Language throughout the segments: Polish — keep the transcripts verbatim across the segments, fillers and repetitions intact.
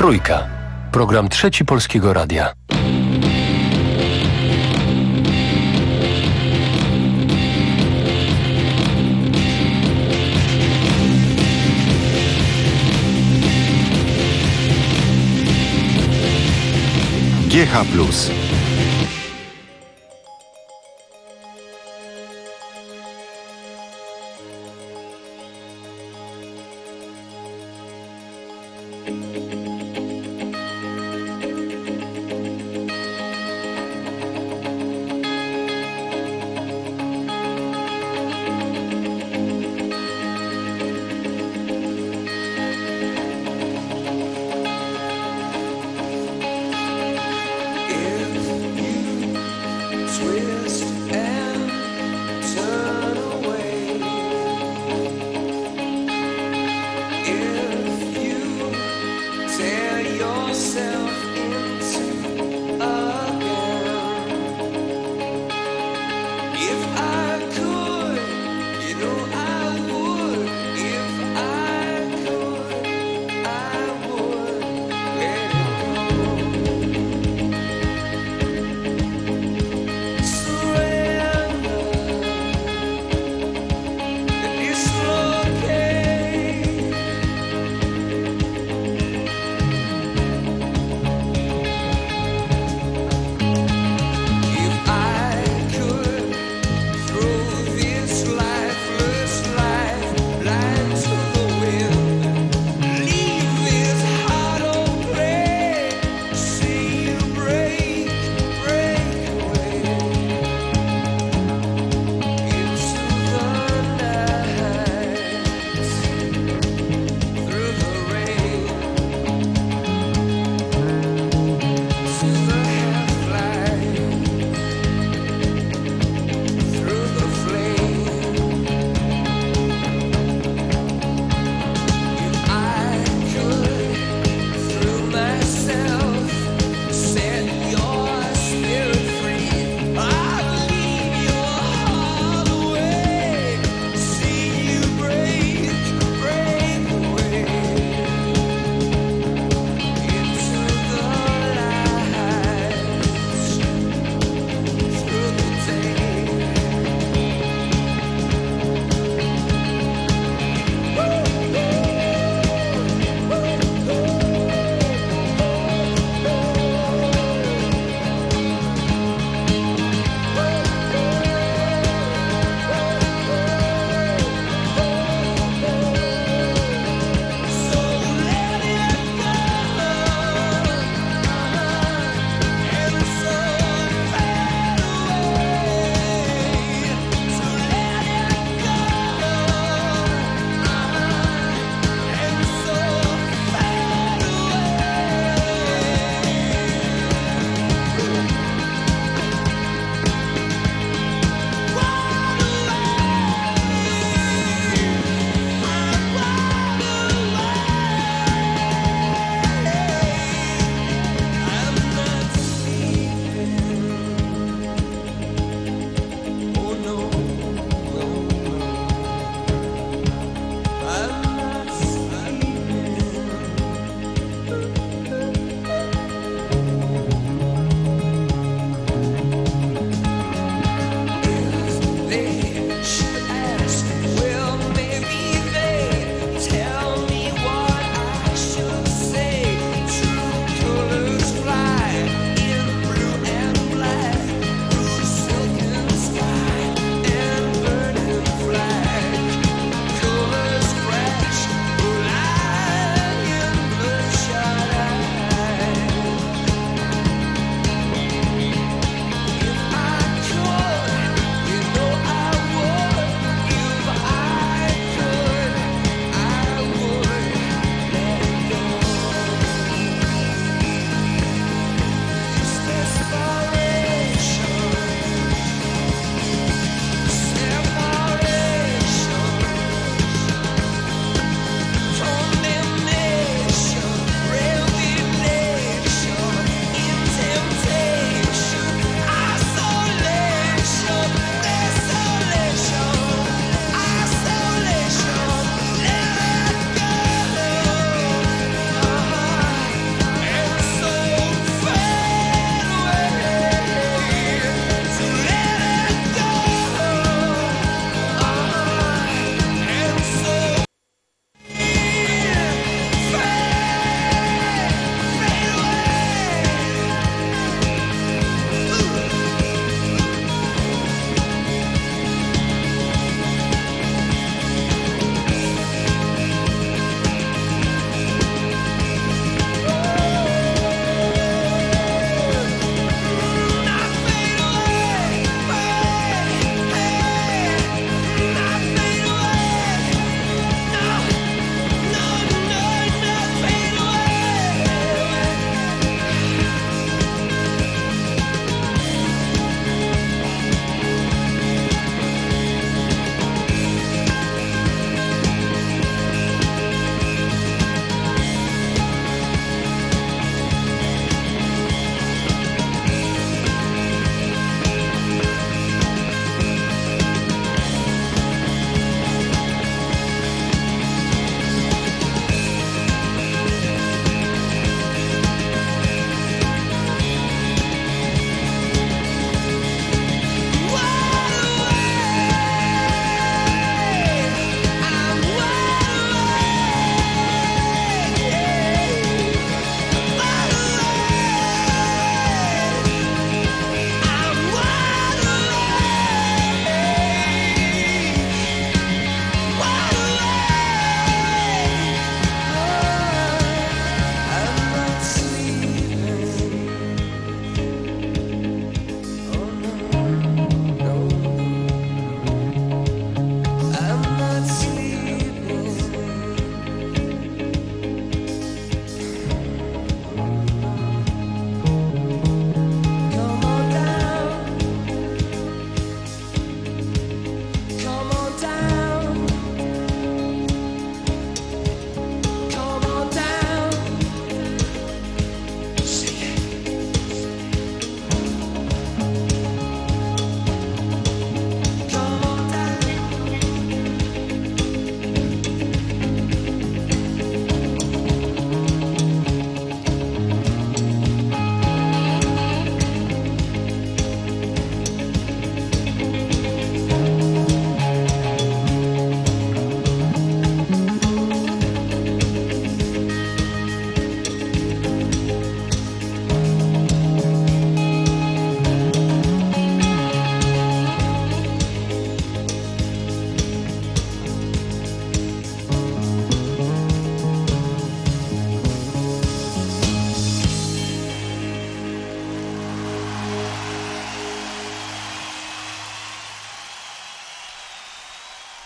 Trójka. Program Trzeci Polskiego Radia. G H plus. If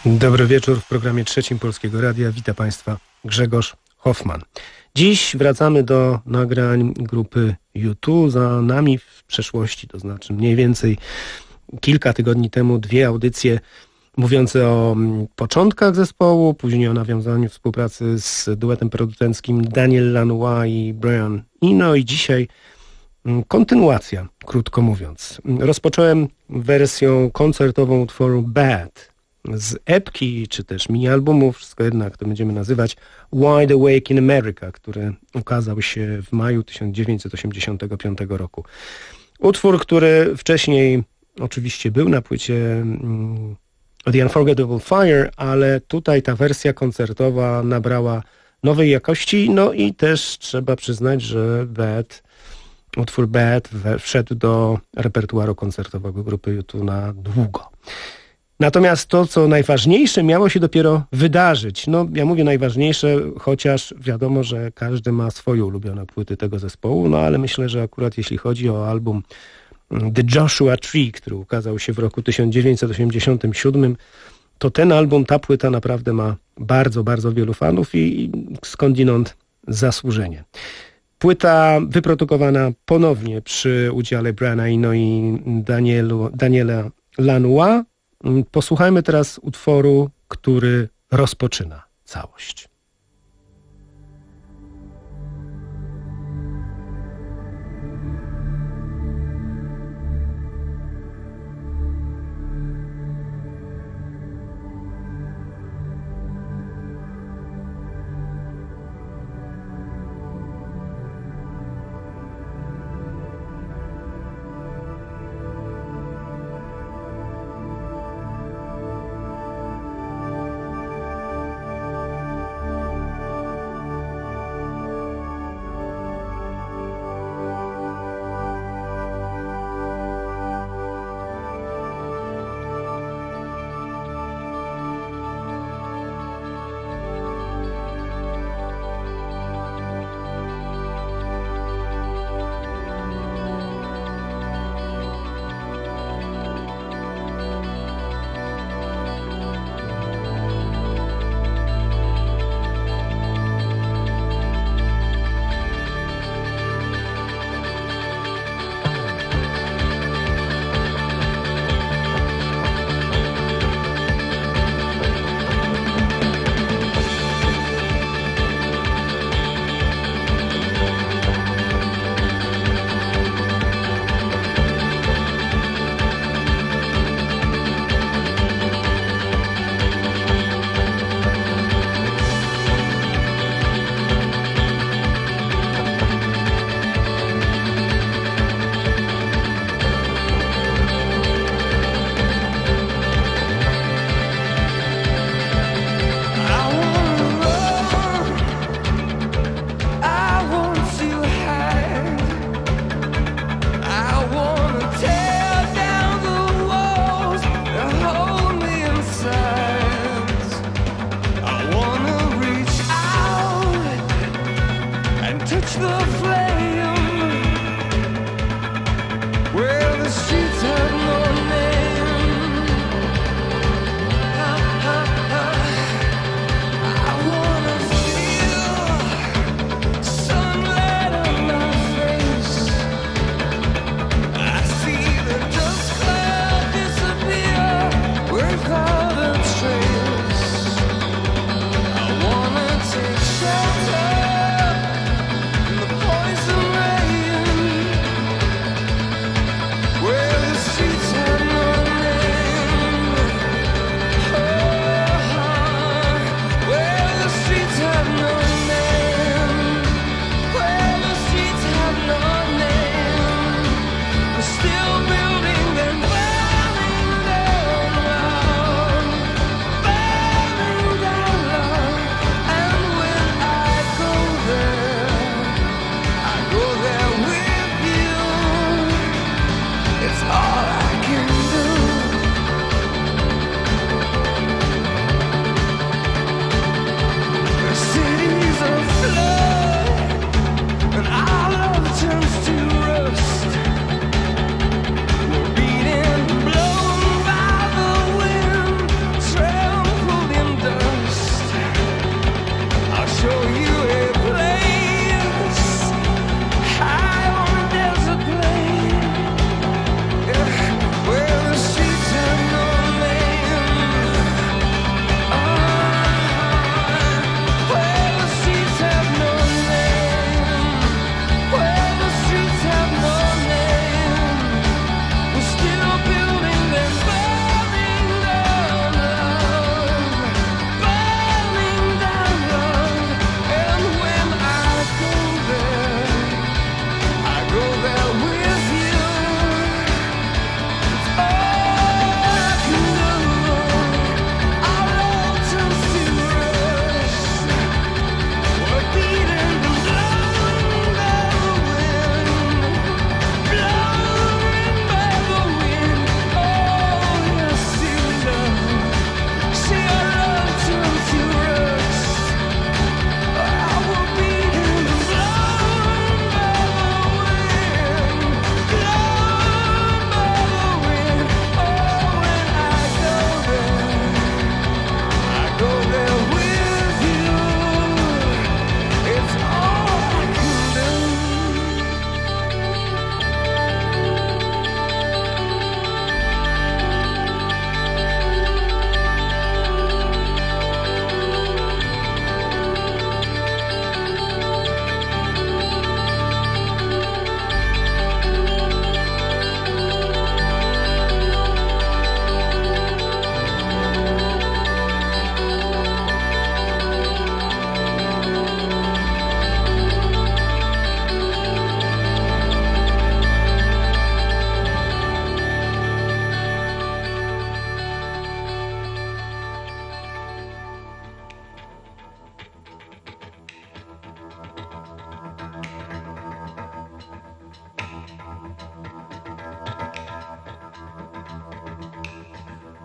Dobry wieczór w programie trzecim Polskiego Radia. Witam Państwa Grzegorz Hoffman. Dziś wracamy do nagrań grupy U dwa. Za nami w przeszłości, to znaczy mniej więcej kilka tygodni temu, dwie audycje mówiące o początkach zespołu, później o nawiązaniu współpracy z duetem producenckim Daniel Lanois i Brian Eno i dzisiaj kontynuacja, krótko mówiąc. Rozpocząłem wersją koncertową utworu Bad z epki, czy też mini-albumu, wszystko jednak to będziemy nazywać Wide Awake in America, który ukazał się w maju tysiąc dziewięćset osiemdziesiątego piątego roku. Utwór, który wcześniej oczywiście był na płycie mm, The Unforgettable Fire, ale tutaj ta wersja koncertowa nabrała nowej jakości, no i też trzeba przyznać, że Bad, utwór Bad wszedł do repertuaru koncertowego grupy U dwa na długo. Natomiast to, co najważniejsze, miało się dopiero wydarzyć. No, ja mówię najważniejsze, chociaż wiadomo, że każdy ma swoje ulubione płyty tego zespołu, no ale myślę, że akurat jeśli chodzi o album The Joshua Tree, który ukazał się w roku tysiąc dziewięćset osiemdziesiątym siódmym, to ten album, ta płyta naprawdę ma bardzo, bardzo wielu fanów i skądinąd zasłużenie. Płyta wyprodukowana ponownie przy udziale Briana Eno i Danielu, Daniela Lanois. Posłuchajmy teraz utworu, który rozpoczyna całość.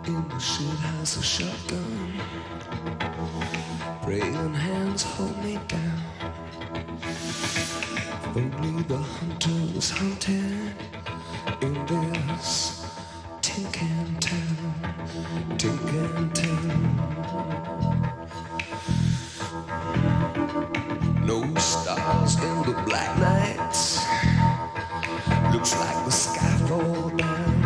in the shit has a shotgun. Praying hands hold me down. Only the hunter was hunted in this tin can town, tin can town. No stars in the black nights. Looks like the sky fall down.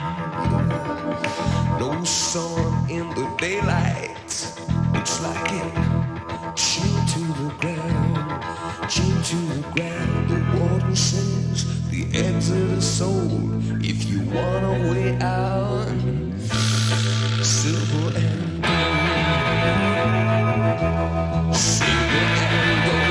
No sun in the daylight. Looks like it chained to the ground, chained to the ground. The warden says the exit is sold. If you want a way out, silver and gold, silver and gold.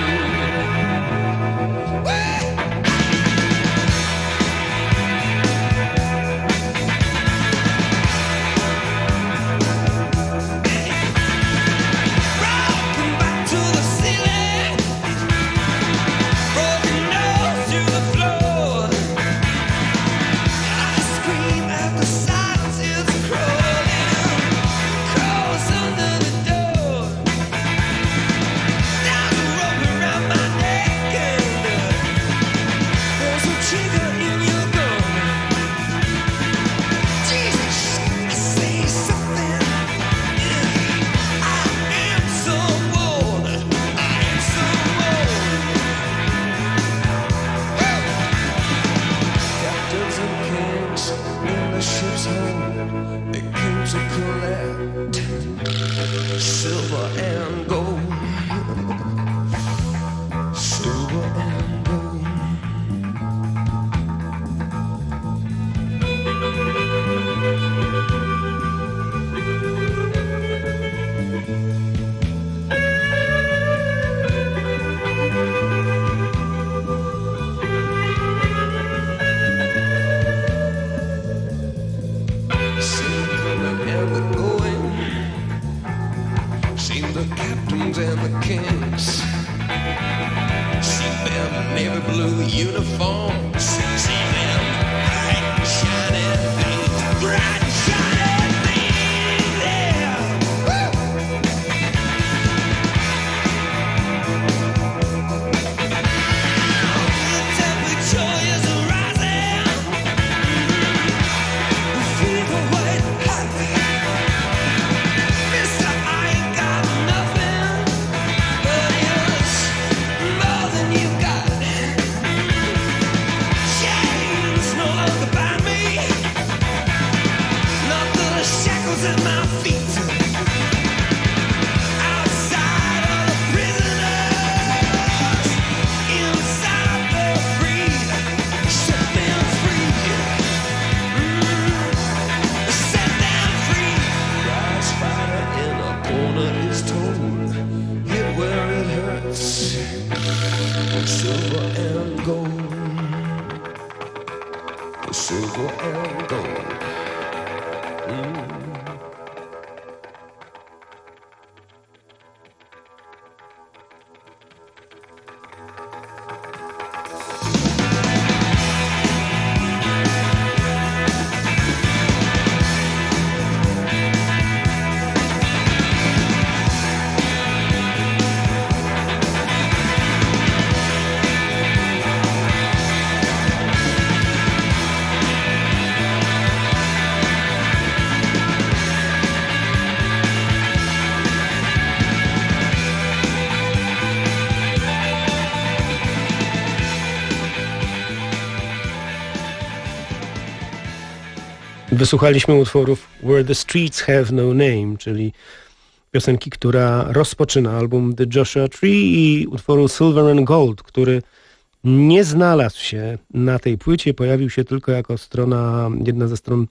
Wysłuchaliśmy utworów Where the Streets Have No Name, czyli piosenki, która rozpoczyna album The Joshua Tree, i utworu Silver and Gold, który nie znalazł się na tej płycie, pojawił się tylko jako strona, jedna ze stron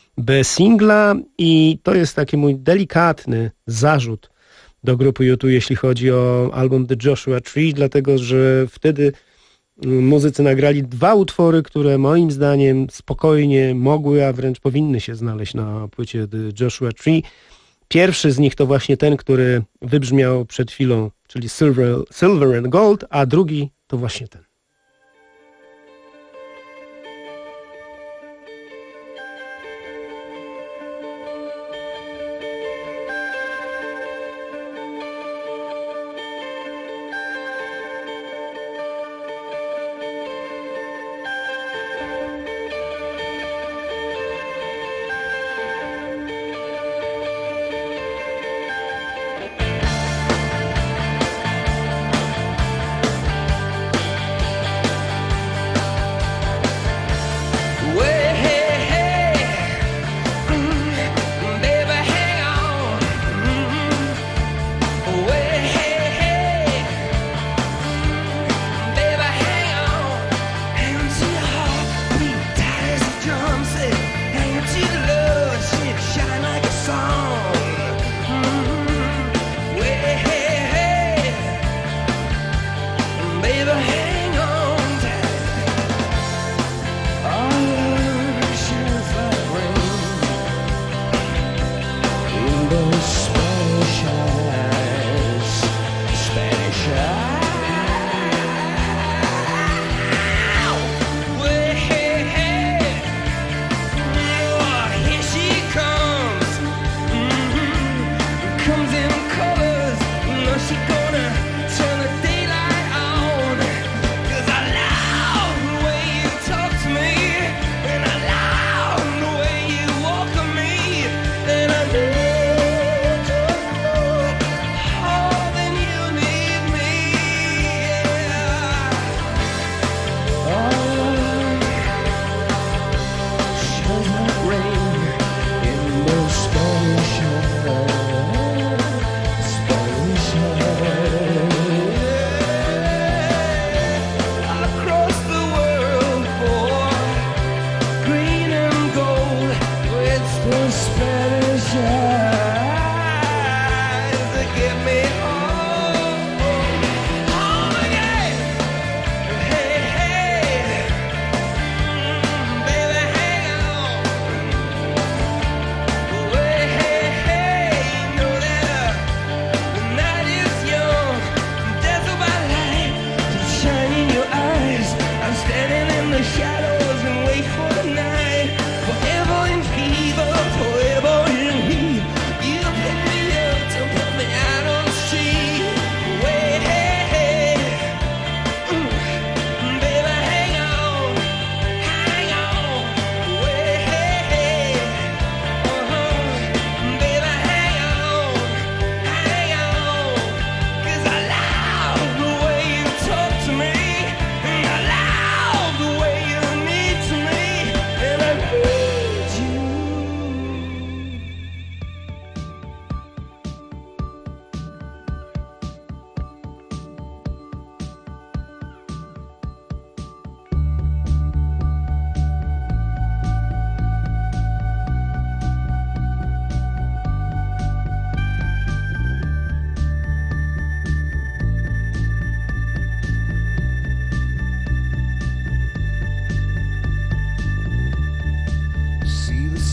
B singla, i to jest taki mój delikatny zarzut do grupy U dwa, jeśli chodzi o album The Joshua Tree, dlatego że wtedy muzycy nagrali dwa utwory, które moim zdaniem spokojnie mogły, a wręcz powinny się znaleźć na płycie The Joshua Tree. Pierwszy z nich to właśnie ten, który wybrzmiał przed chwilą, czyli Silver, Silver and Gold, a drugi to właśnie ten.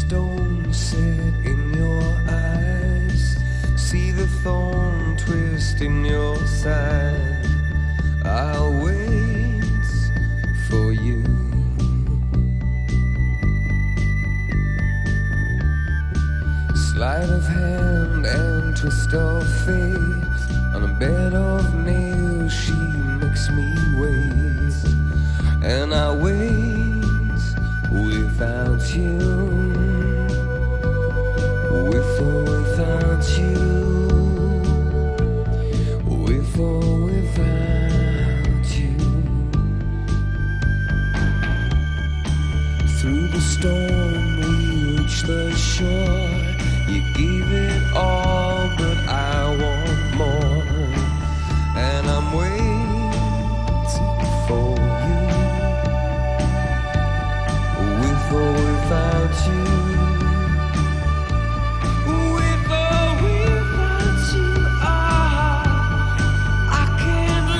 stone set in your eyes, see the thorn twist in your side. I'll wait for you. Sleight of hand and twist of fate, on a bed of nails she makes me wait, and I wait without you, with or without you, with or without you. Through the storm we reach the shore. You gave it all, but I want more, and I'm waiting for you, with or without you, with or without you. Ah, I can't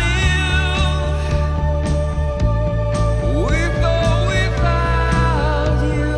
live with or without you.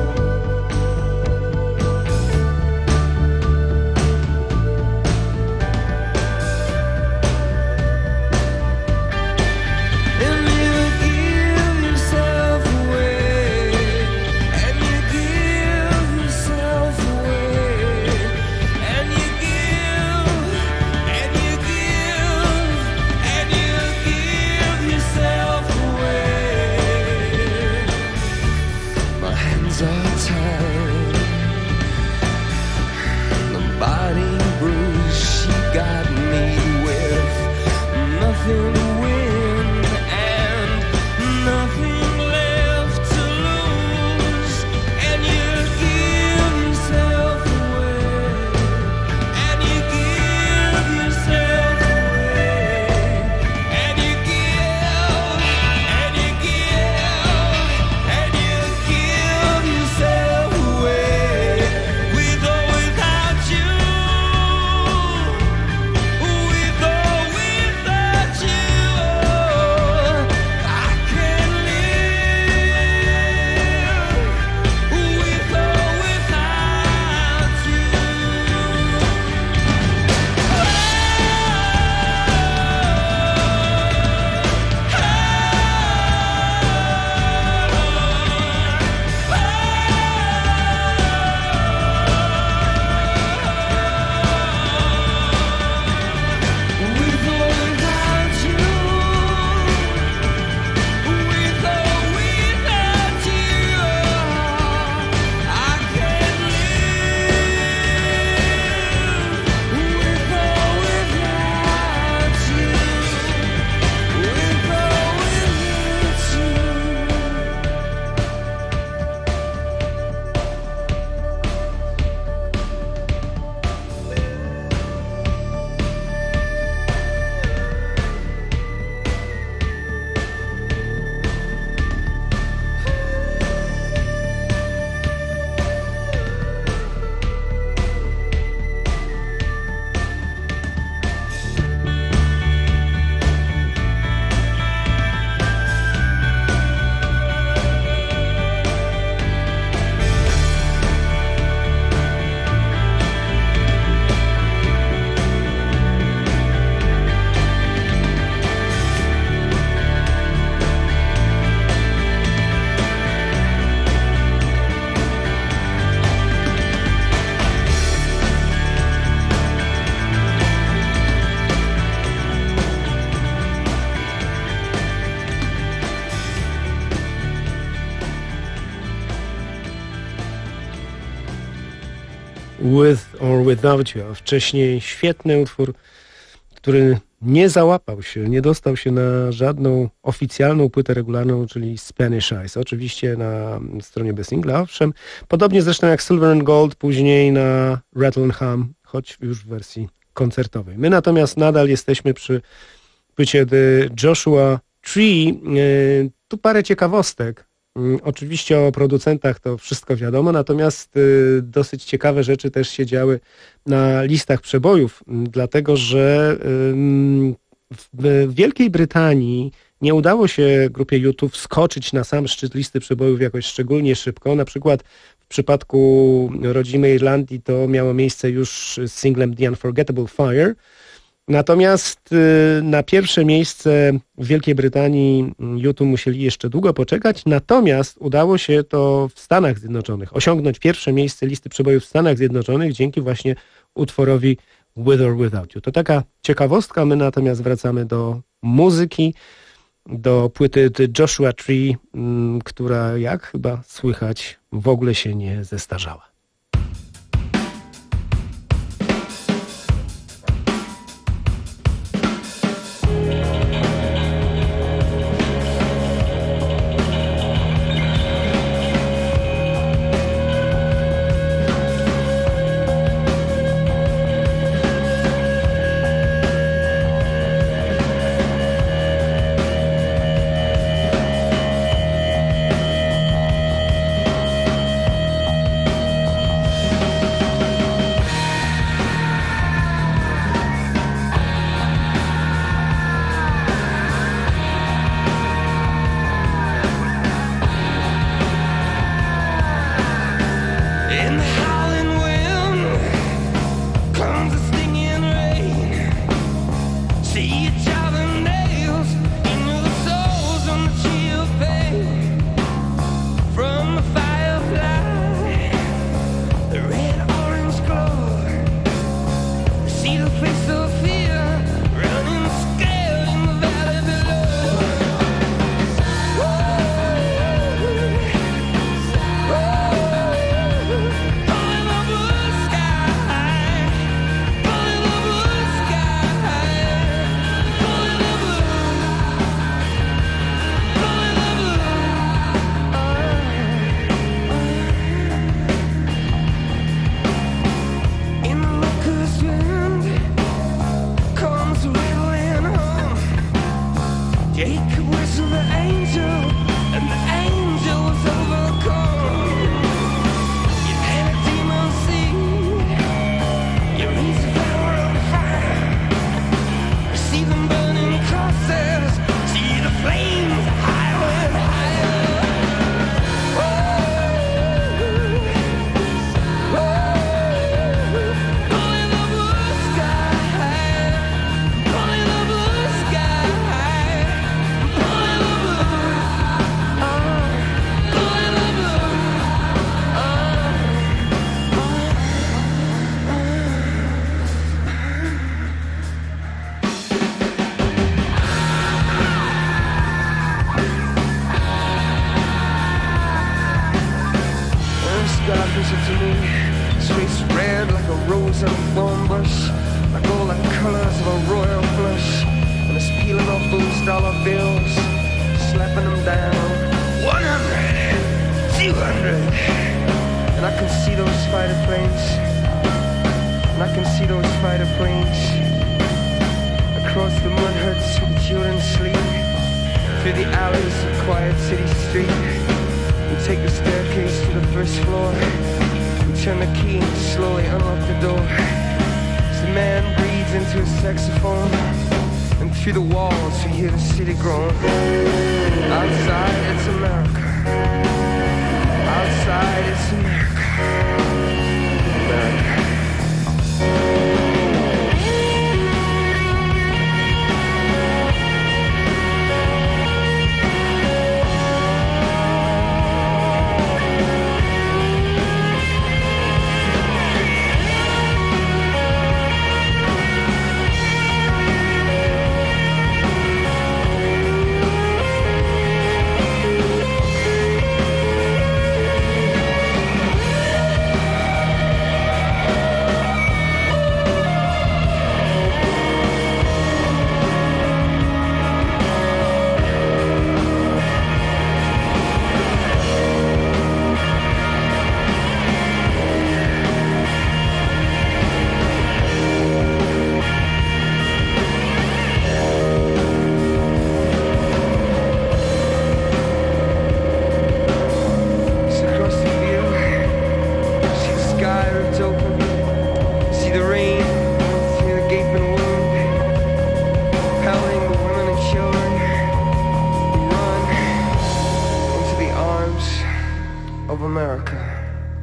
With or Without You, a wcześniej świetny utwór, który nie załapał się, nie dostał się na żadną oficjalną płytę regularną, czyli Spanish Eyes. Oczywiście na stronie bez singla, owszem. Podobnie zresztą jak Silver and Gold, później na Rattle and Hum, choć już w wersji koncertowej. My natomiast nadal jesteśmy przy płycie The Joshua Tree. Tu parę ciekawostek. Oczywiście o producentach to wszystko wiadomo, natomiast dosyć ciekawe rzeczy też się działy na listach przebojów, dlatego że w Wielkiej Brytanii nie udało się grupie U dwa wskoczyć na sam szczyt listy przebojów jakoś szczególnie szybko. Na przykład w przypadku rodzimej Irlandii to miało miejsce już z singlem The Unforgettable Fire. Natomiast na pierwsze miejsce w Wielkiej Brytanii U dwa musieli jeszcze długo poczekać, natomiast udało się to w Stanach Zjednoczonych osiągnąć pierwsze miejsce listy przebojów w Stanach Zjednoczonych dzięki właśnie utworowi With or Without You. To taka ciekawostka, my natomiast wracamy do muzyki, do płyty The Joshua Tree, która, jak chyba słychać, w ogóle się nie zestarzała. of America.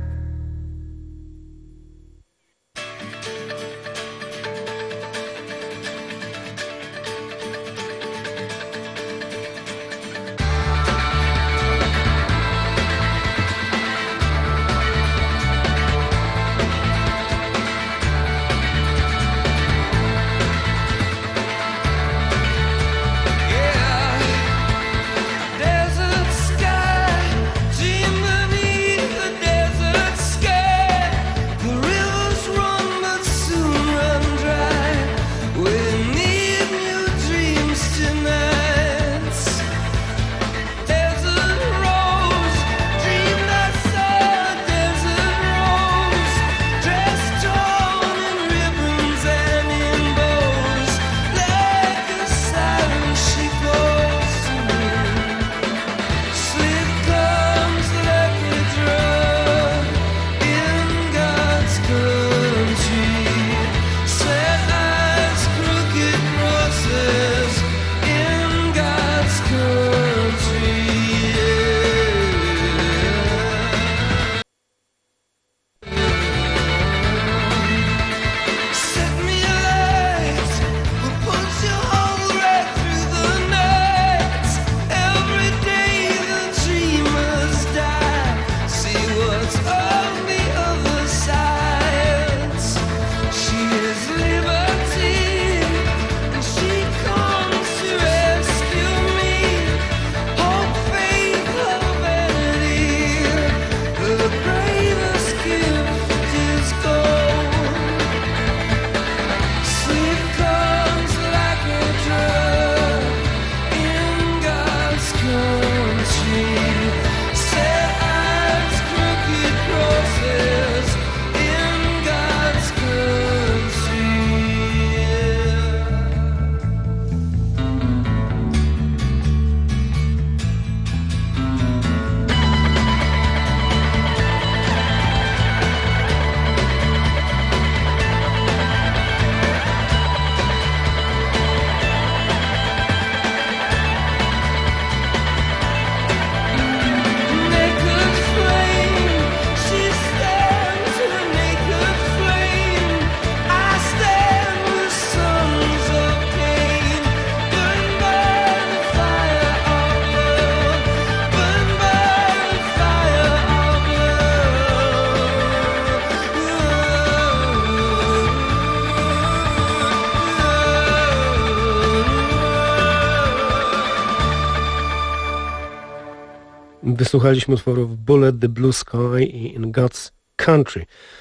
Wysłuchaliśmy utworów Bullet the Blue Sky i In God's Country.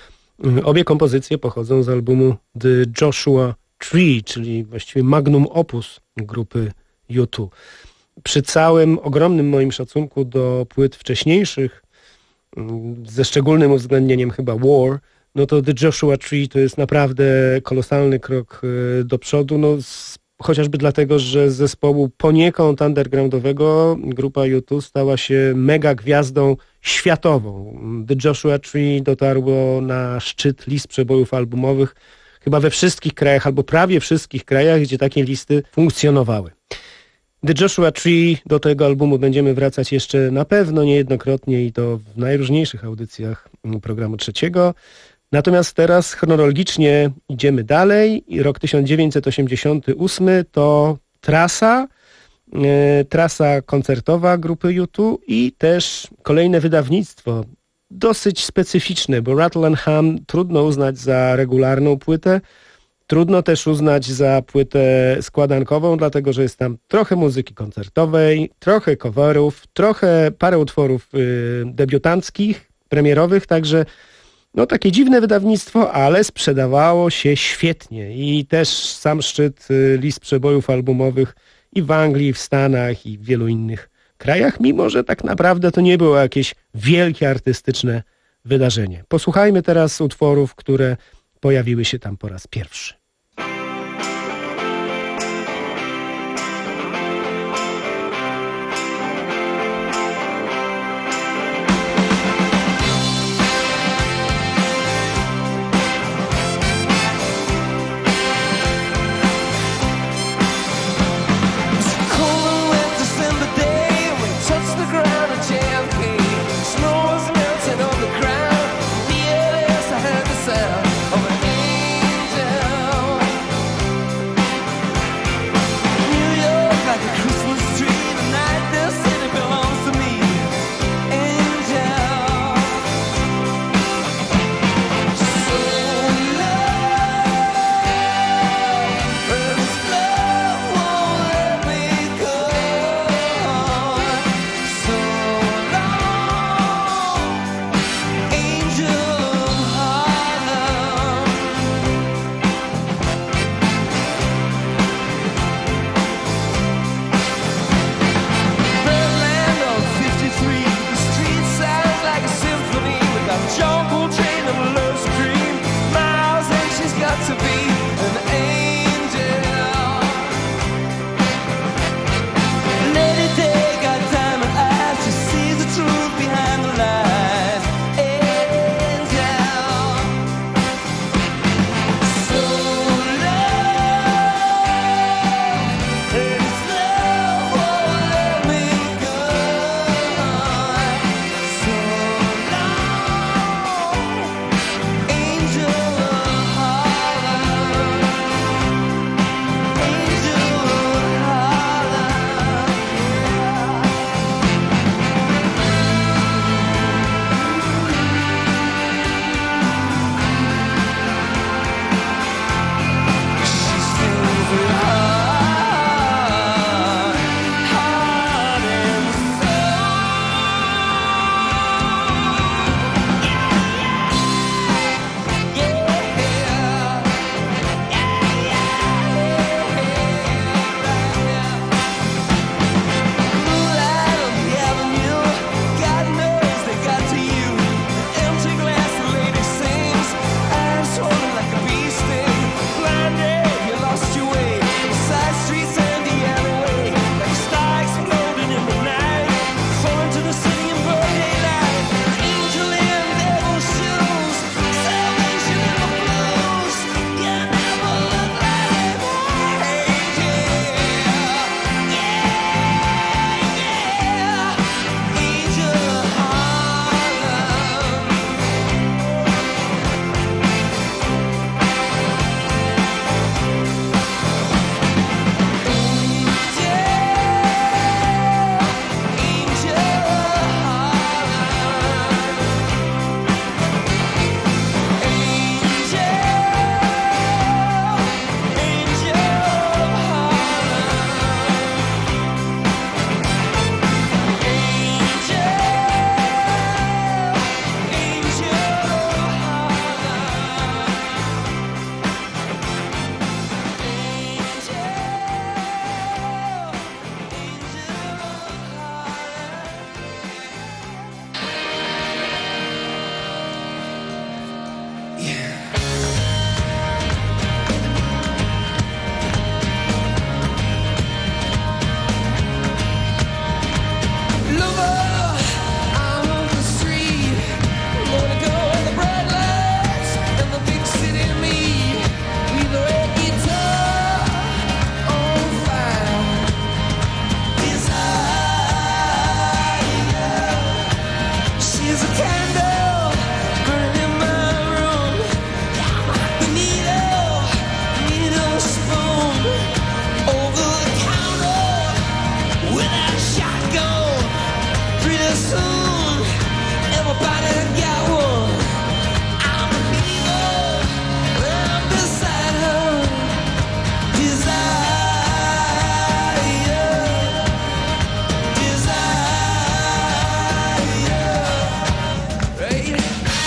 Obie kompozycje pochodzą z albumu The Joshua Tree, czyli właściwie magnum opus grupy U dwa. Przy całym ogromnym moim szacunku do płyt wcześniejszych, ze szczególnym uwzględnieniem chyba War, no to The Joshua Tree to jest naprawdę kolosalny krok do przodu, no z chociażby dlatego, że z zespołu poniekąd undergroundowego grupa U dwa stała się mega gwiazdą światową. The Joshua Tree dotarło na szczyt list przebojów albumowych chyba we wszystkich krajach, albo prawie wszystkich krajach, gdzie takie listy funkcjonowały. The Joshua Tree, do tego albumu będziemy wracać jeszcze na pewno niejednokrotnie i to w najróżniejszych audycjach programu trzeciego. Natomiast teraz chronologicznie idziemy dalej. Rok tysiąc dziewięćset osiemdziesiąty ósmy to trasa, e, trasa koncertowa grupy U dwa i też kolejne wydawnictwo, dosyć specyficzne, bo Rattle and Hum trudno uznać za regularną płytę, trudno też uznać za płytę składankową, dlatego że jest tam trochę muzyki koncertowej, trochę coverów, trochę parę utworów y, debiutanckich, premierowych, także no takie dziwne wydawnictwo, ale sprzedawało się świetnie i też sam szczyt y, list przebojów albumowych i w Anglii, i w Stanach, i w wielu innych krajach, mimo że tak naprawdę to nie było jakieś wielkie artystyczne wydarzenie. Posłuchajmy teraz utworów, które pojawiły się tam po raz pierwszy. Snow was There's a candle burning in my room. The needle, needle spoon over the counter with a shotgun. Pretty soon, everybody got one. I'm a believer, I'm beside her. Desire, desire, right?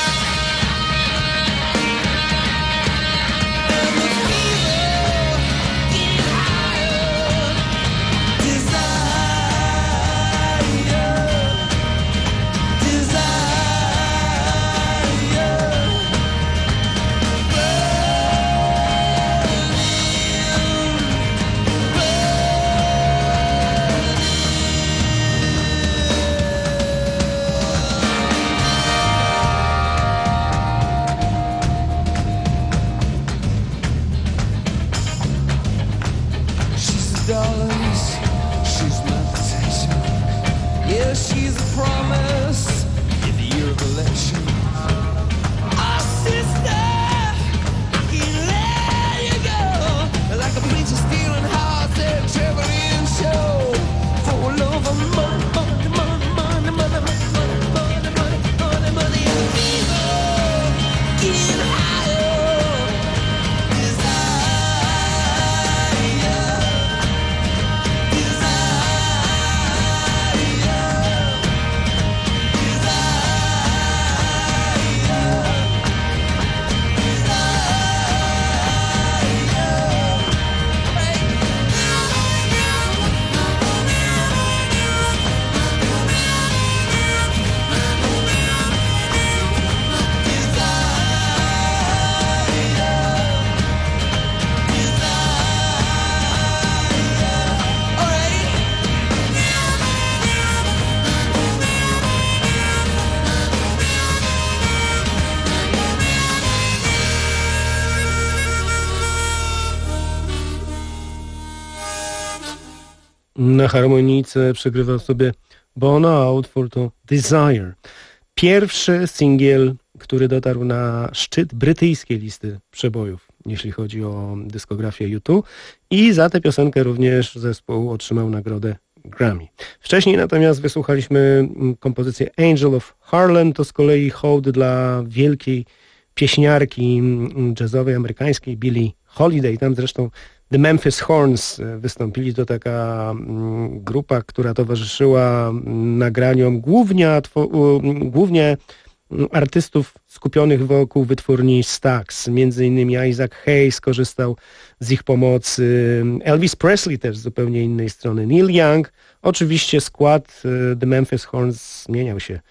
And the fever getting higher. Desire, she's the dollars, she's my protection. Yeah, she's a promise in the year of election. Oh, sister, I can't let you go. Like a preacher stealing hearts at a traveling show. For love of money, money, money, money, money, money, money, money, money, money, and fever getting higher. Desire, Na harmonijce przegrywał sobie Bono, a utwór to Desire. Pierwszy singiel, który dotarł na szczyt brytyjskiej listy przebojów, jeśli chodzi o dyskografię U dwa, i za tę piosenkę również zespół otrzymał nagrodę Grammy. Wcześniej natomiast wysłuchaliśmy kompozycję Angel of Harlem, to z kolei hołd dla wielkiej pieśniarki jazzowej amerykańskiej Billie Holiday. Tam zresztą The Memphis Horns wystąpili. To taka grupa, która towarzyszyła nagraniom głównie, głównie artystów skupionych wokół wytwórni Stax. Między innymi Isaac Hayes korzystał z ich pomocy. Elvis Presley też z zupełnie innej strony. Neil Young. Oczywiście skład The Memphis Horns zmieniał się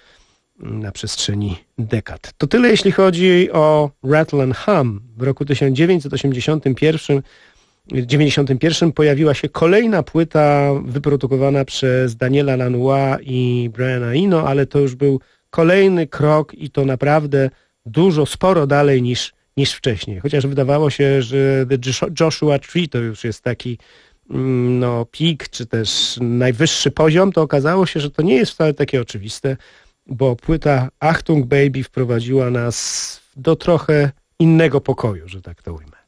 na przestrzeni dekad. To tyle jeśli chodzi o Rattle and Hum. W roku tysiąc dziewięćset osiemdziesiątym pierwszym dziewięćdziesiątym pierwszym pojawiła się kolejna płyta wyprodukowana przez Daniela Lanois i Briana Eno, ale to już był kolejny krok i to naprawdę dużo, sporo dalej niż, niż wcześniej. Chociaż wydawało się, że The Joshua Tree to już jest taki no, pik, czy też najwyższy poziom, to okazało się, że to nie jest wcale takie oczywiste, bo płyta Achtung Baby wprowadziła nas do trochę innego pokoju, że tak to ujmę.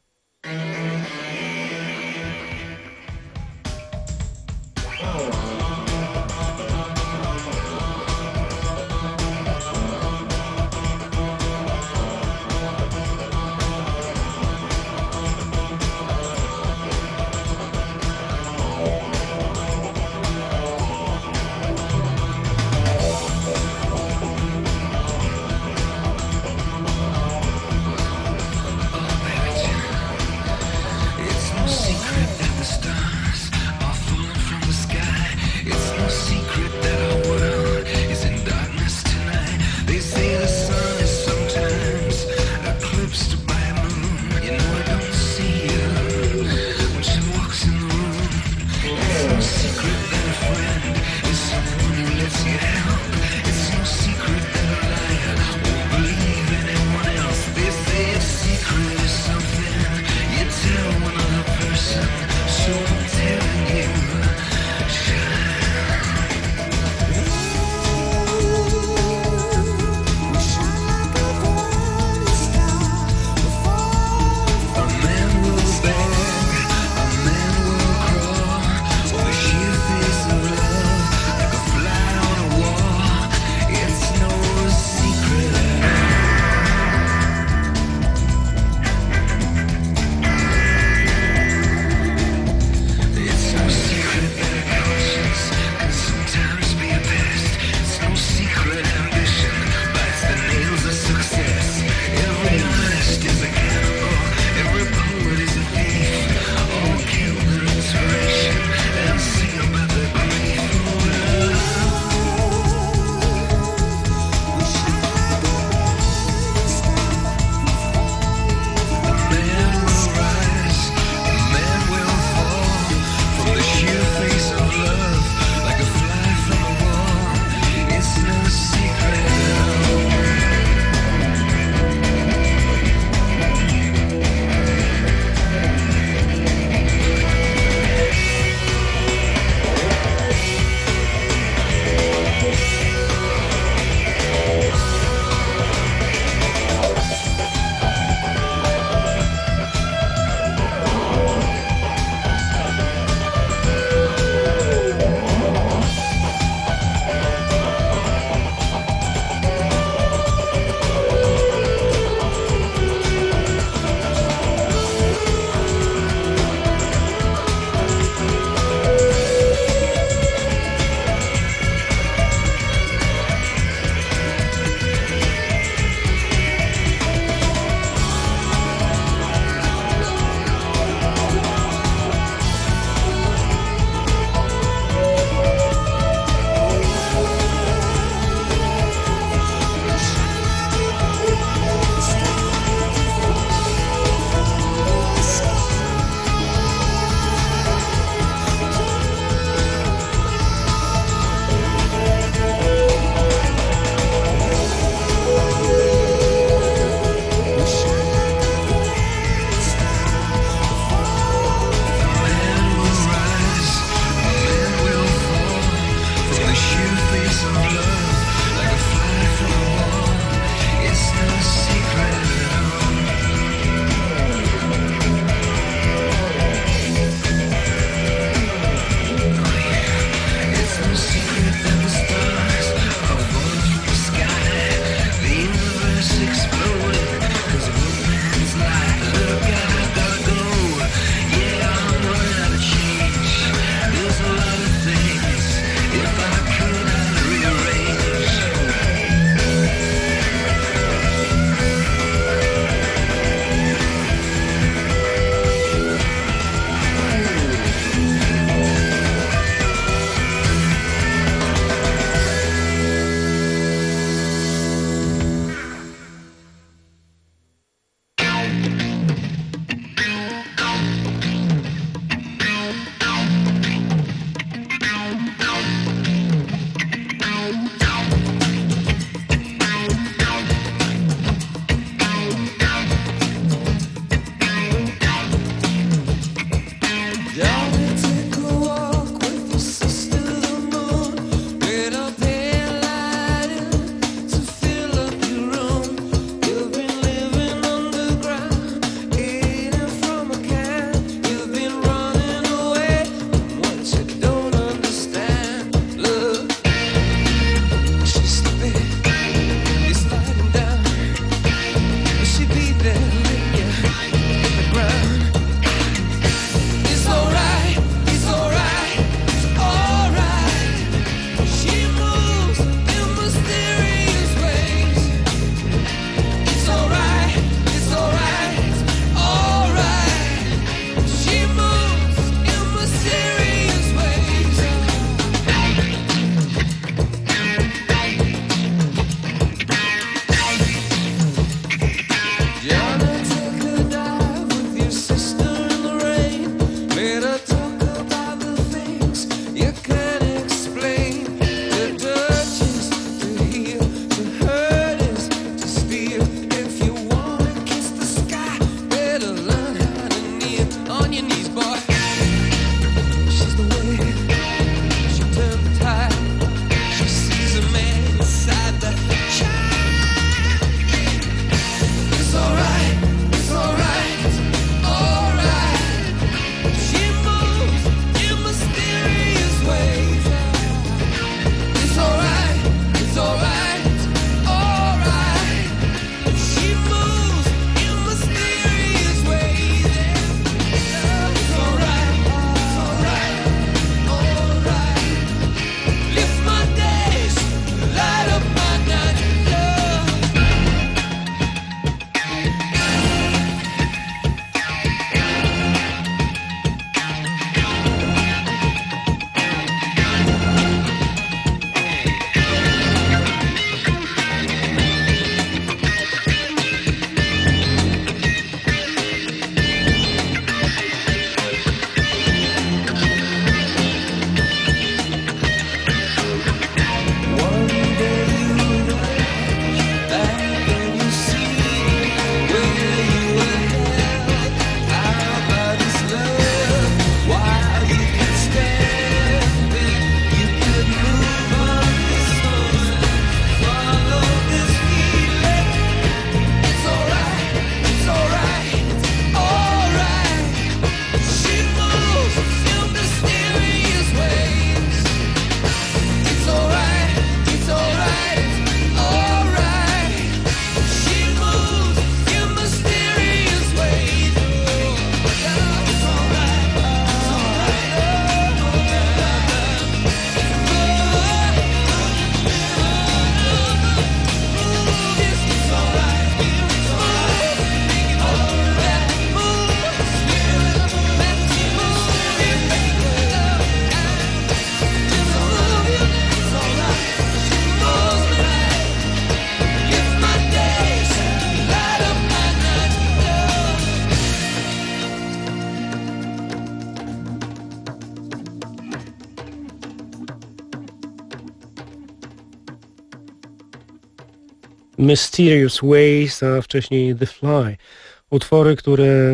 Mysterious Ways, a wcześniej The Fly. Utwory, które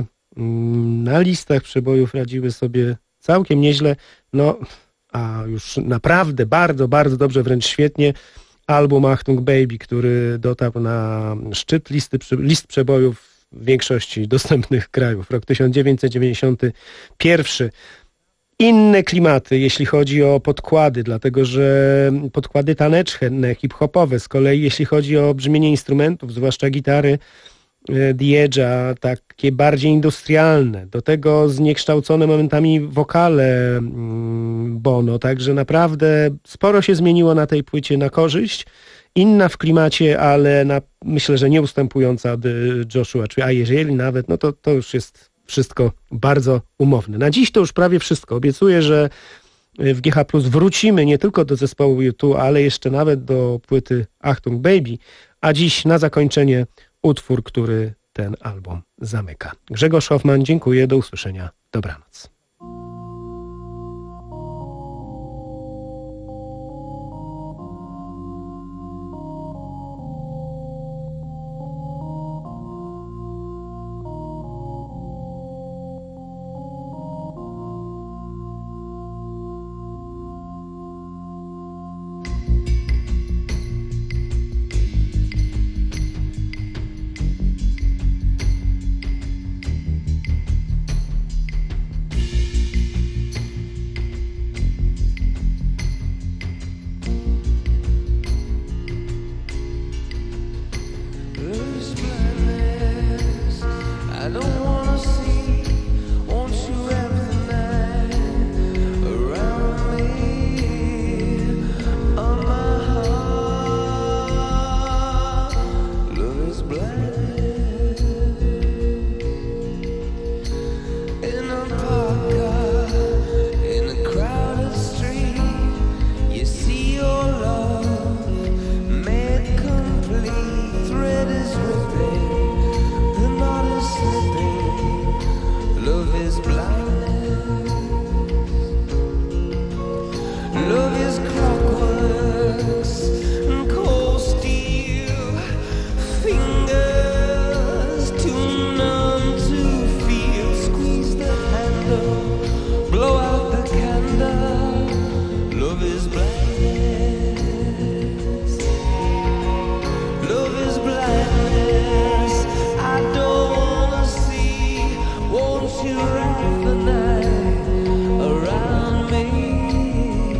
na listach przebojów radziły sobie całkiem nieźle, no a już naprawdę bardzo, bardzo dobrze, wręcz świetnie album Achtung Baby, który dotarł na szczyt listy, list przebojów w większości dostępnych krajów. Rok tysiąc dziewięćset dziewięćdziesiąty pierwszy. Inne klimaty, jeśli chodzi o podkłady, dlatego że podkłady taneczne, hip-hopowe, z kolei jeśli chodzi o brzmienie instrumentów, zwłaszcza gitary The Edge'a, takie bardziej industrialne, do tego zniekształcone momentami wokale Bono, także naprawdę sporo się zmieniło na tej płycie na korzyść. Inna w klimacie, ale na, myślę, że nie ustępująca od Joshua Tree, a jeżeli nawet, no to, to już jest wszystko bardzo umowne. Na dziś to już prawie wszystko. Obiecuję, że w G H plus wrócimy nie tylko do zespołu U dwa, ale jeszcze nawet do płyty Achtung Baby, a dziś na zakończenie utwór, który ten album zamyka. Grzegorz Hoffman, dziękuję, do usłyszenia, dobranoc.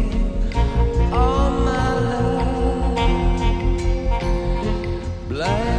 Black